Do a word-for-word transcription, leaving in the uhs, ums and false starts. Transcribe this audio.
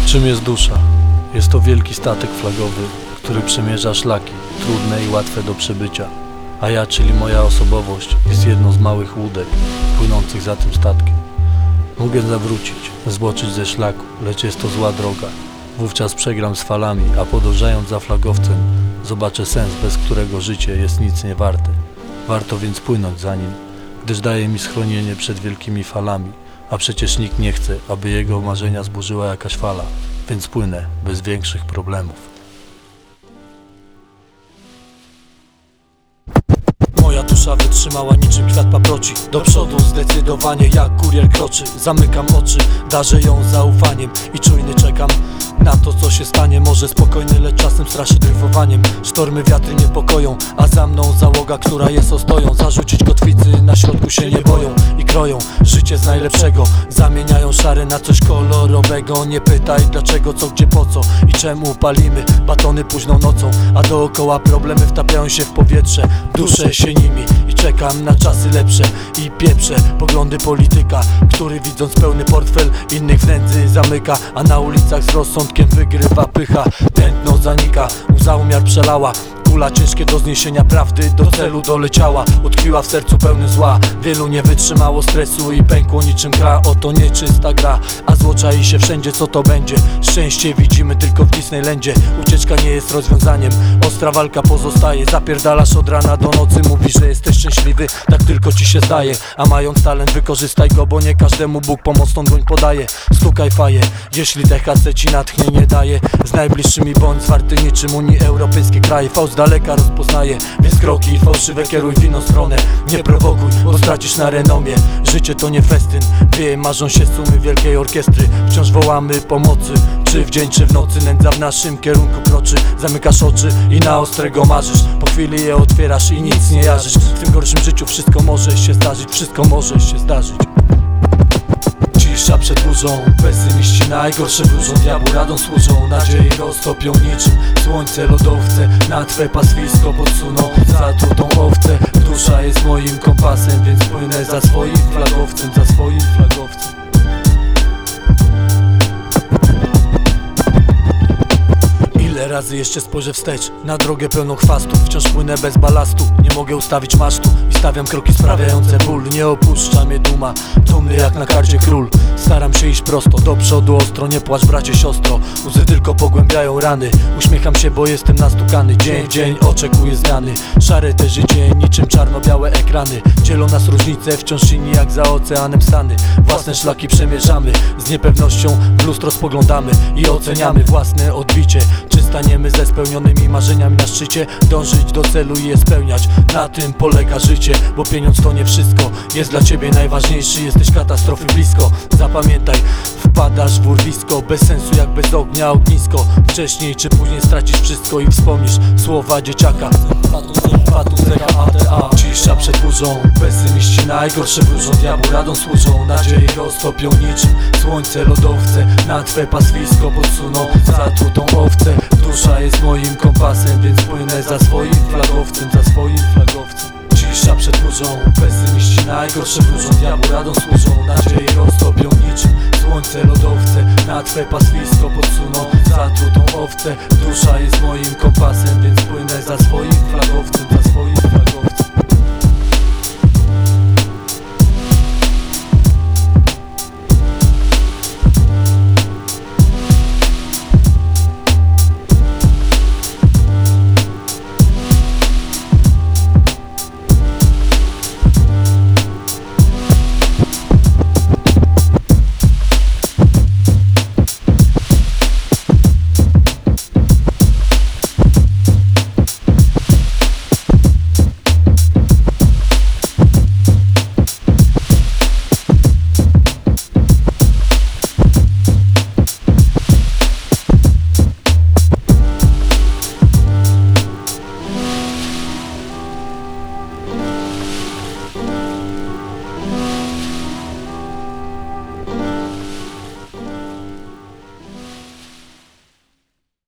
Czym jest dusza? Jest to wielki statek flagowy, który przemierza szlaki, trudne i łatwe do przebycia. A ja, czyli moja osobowość, jest jedną z małych łódek płynących za tym statkiem. Mogę zawrócić, zboczyć ze szlaku, lecz jest to zła droga. Wówczas przegram z falami, a podążając za flagowcem, zobaczę sens, bez którego życie jest nic nie warte. Warto więc płynąć za nim, gdyż daje mi schronienie przed wielkimi falami, a przecież nikt nie chce, aby jego marzenia zburzyła jakaś fala, więc płynę bez większych problemów. Moja dusza wytrzymała niczym kwiat paproci. Do przodu zdecydowanie jak kurier kroczy. Zamykam oczy, darzę ją zaufaniem i czujny czekam na to, co się stanie. Może spokojny, lecz czasem straszy dryfowaniem. Sztormy, wiatry niepokoją, a za mną załoga, która jest ostoją. Zarzucić kotwicy, na środku się nie boją i kroją życie z najlepszego. Zamieniają szare na coś kolorowego. Nie pytaj dlaczego, co, gdzie, po co i czemu palimy batony późną nocą, a dookoła problemy wtapiają się w powietrze. Duszę się nimi i czekam na czasy lepsze i pieprzę poglądy polityka, który widząc pełny portfel innych w nędzy zamyka, a na ulicach z rozsądkiem wygrywa pycha. Tętno zanika, łza umiar przelała, kula ciężkie do zniesienia prawdy do celu doleciała. Utkwiła w sercu pełny zła, wielu nie wytrzymało stresu i pękło niczym gra. Oto nieczysta gra, a zło czai się wszędzie, co to będzie? Szczęście widzimy tylko w Disneylandzie. Ucieczka nie jest rozwiązaniem, ostra walka pozostaje. Zapierdalasz od rana do nocy, mówisz, że jesteś szczęśliwy, tak tylko ci się zdaje. A mając talent wykorzystaj go, bo nie każdemu Bóg pomocną dłoń podaje. Stukaj faję, jeśli T H C ci natchnienie daje. Z najbliższymi bądź zwarty niczym Unii Europejskiej kraje. Fałsz daleka rozpoznaje, więc kroki fałszywe kieruj w inną stronę. Nie prowokuj, bo stracisz na renomie. Życie to nie festyn, wie, marzą się sumy wielkiej orkiestry. Wciąż wołamy pomocy, czy w dzień, czy w nocy. Nędza w naszym kierunku kroczy. Zamykasz oczy i na ostrego marzysz. Po chwili je otwierasz i nic nie jarzysz. W tym gorszym życiu wszystko może się zdarzyć, wszystko może się zdarzyć. Cisza przed burzą, pesymiści najgorsze wróżą. Diabłu radą służą, nadzieje roztopią niczym słońce lodowce. Na twe pastwisko podsuną zatrutą owcę. Dusza jest moim kompasem, więc płynę za swoim flagowcem, za swoim flagowcem. Ile razy jeszcze spojrzę wstecz na drogę pełną chwastów. Wciąż płynę bez balastu, nie mogę ustawić masztu i stawiam kroki sprawiające ból. Nie opuszcza mnie duma, dumny jak na karcie król. Staram się iść prosto, do przodu ostro. Nie płacz bracie, siostro, łzy tylko pogłębiają rany. Uśmiecham się, bo jestem nastukany. Dzień w dzień oczekuję zmiany. Szare te życie, niczym czarno-białe ekrany. Dzielą nas różnice, wciąż inni jak za oceanem Stany. Własne szlaki przemierzamy, z niepewnością w lustro spoglądamy i oceniamy własne odbicie. Czy staniemy ze spełnionymi marzeniami na szczycie? Dążyć do celu i je spełniać, na tym polega życie. Bo pieniądz to nie wszystko, jest dla ciebie najważniejszy. Jesteś katastrofy blisko, zapamiętaj, wpadasz w urwisko. Bez sensu jak bez ognia ognisko. Wcześniej czy później stracisz wszystko i wspomnisz słowa dzieciaka. Cisza przed burzą, pesymiści najgorsze wróżą. Diabłu radą służą, nadzieje roztopią niczym słońce lodowce. Na twe pastwisko podsuną zatrutą owcę. Dusza jest moim kompasem, więc płynę za swoim flagowcem, za swoim flagowcem. Cisza przed burzą, pesymiści najgorsze wróżą. Diabłu radą służą, nadzieje roztopią niczym słońce lodowce. Na twe pastwisko podsuną zatrutą owcę. Dusza jest moim kompasem, więc płynę za swoim flagowcem, za swoim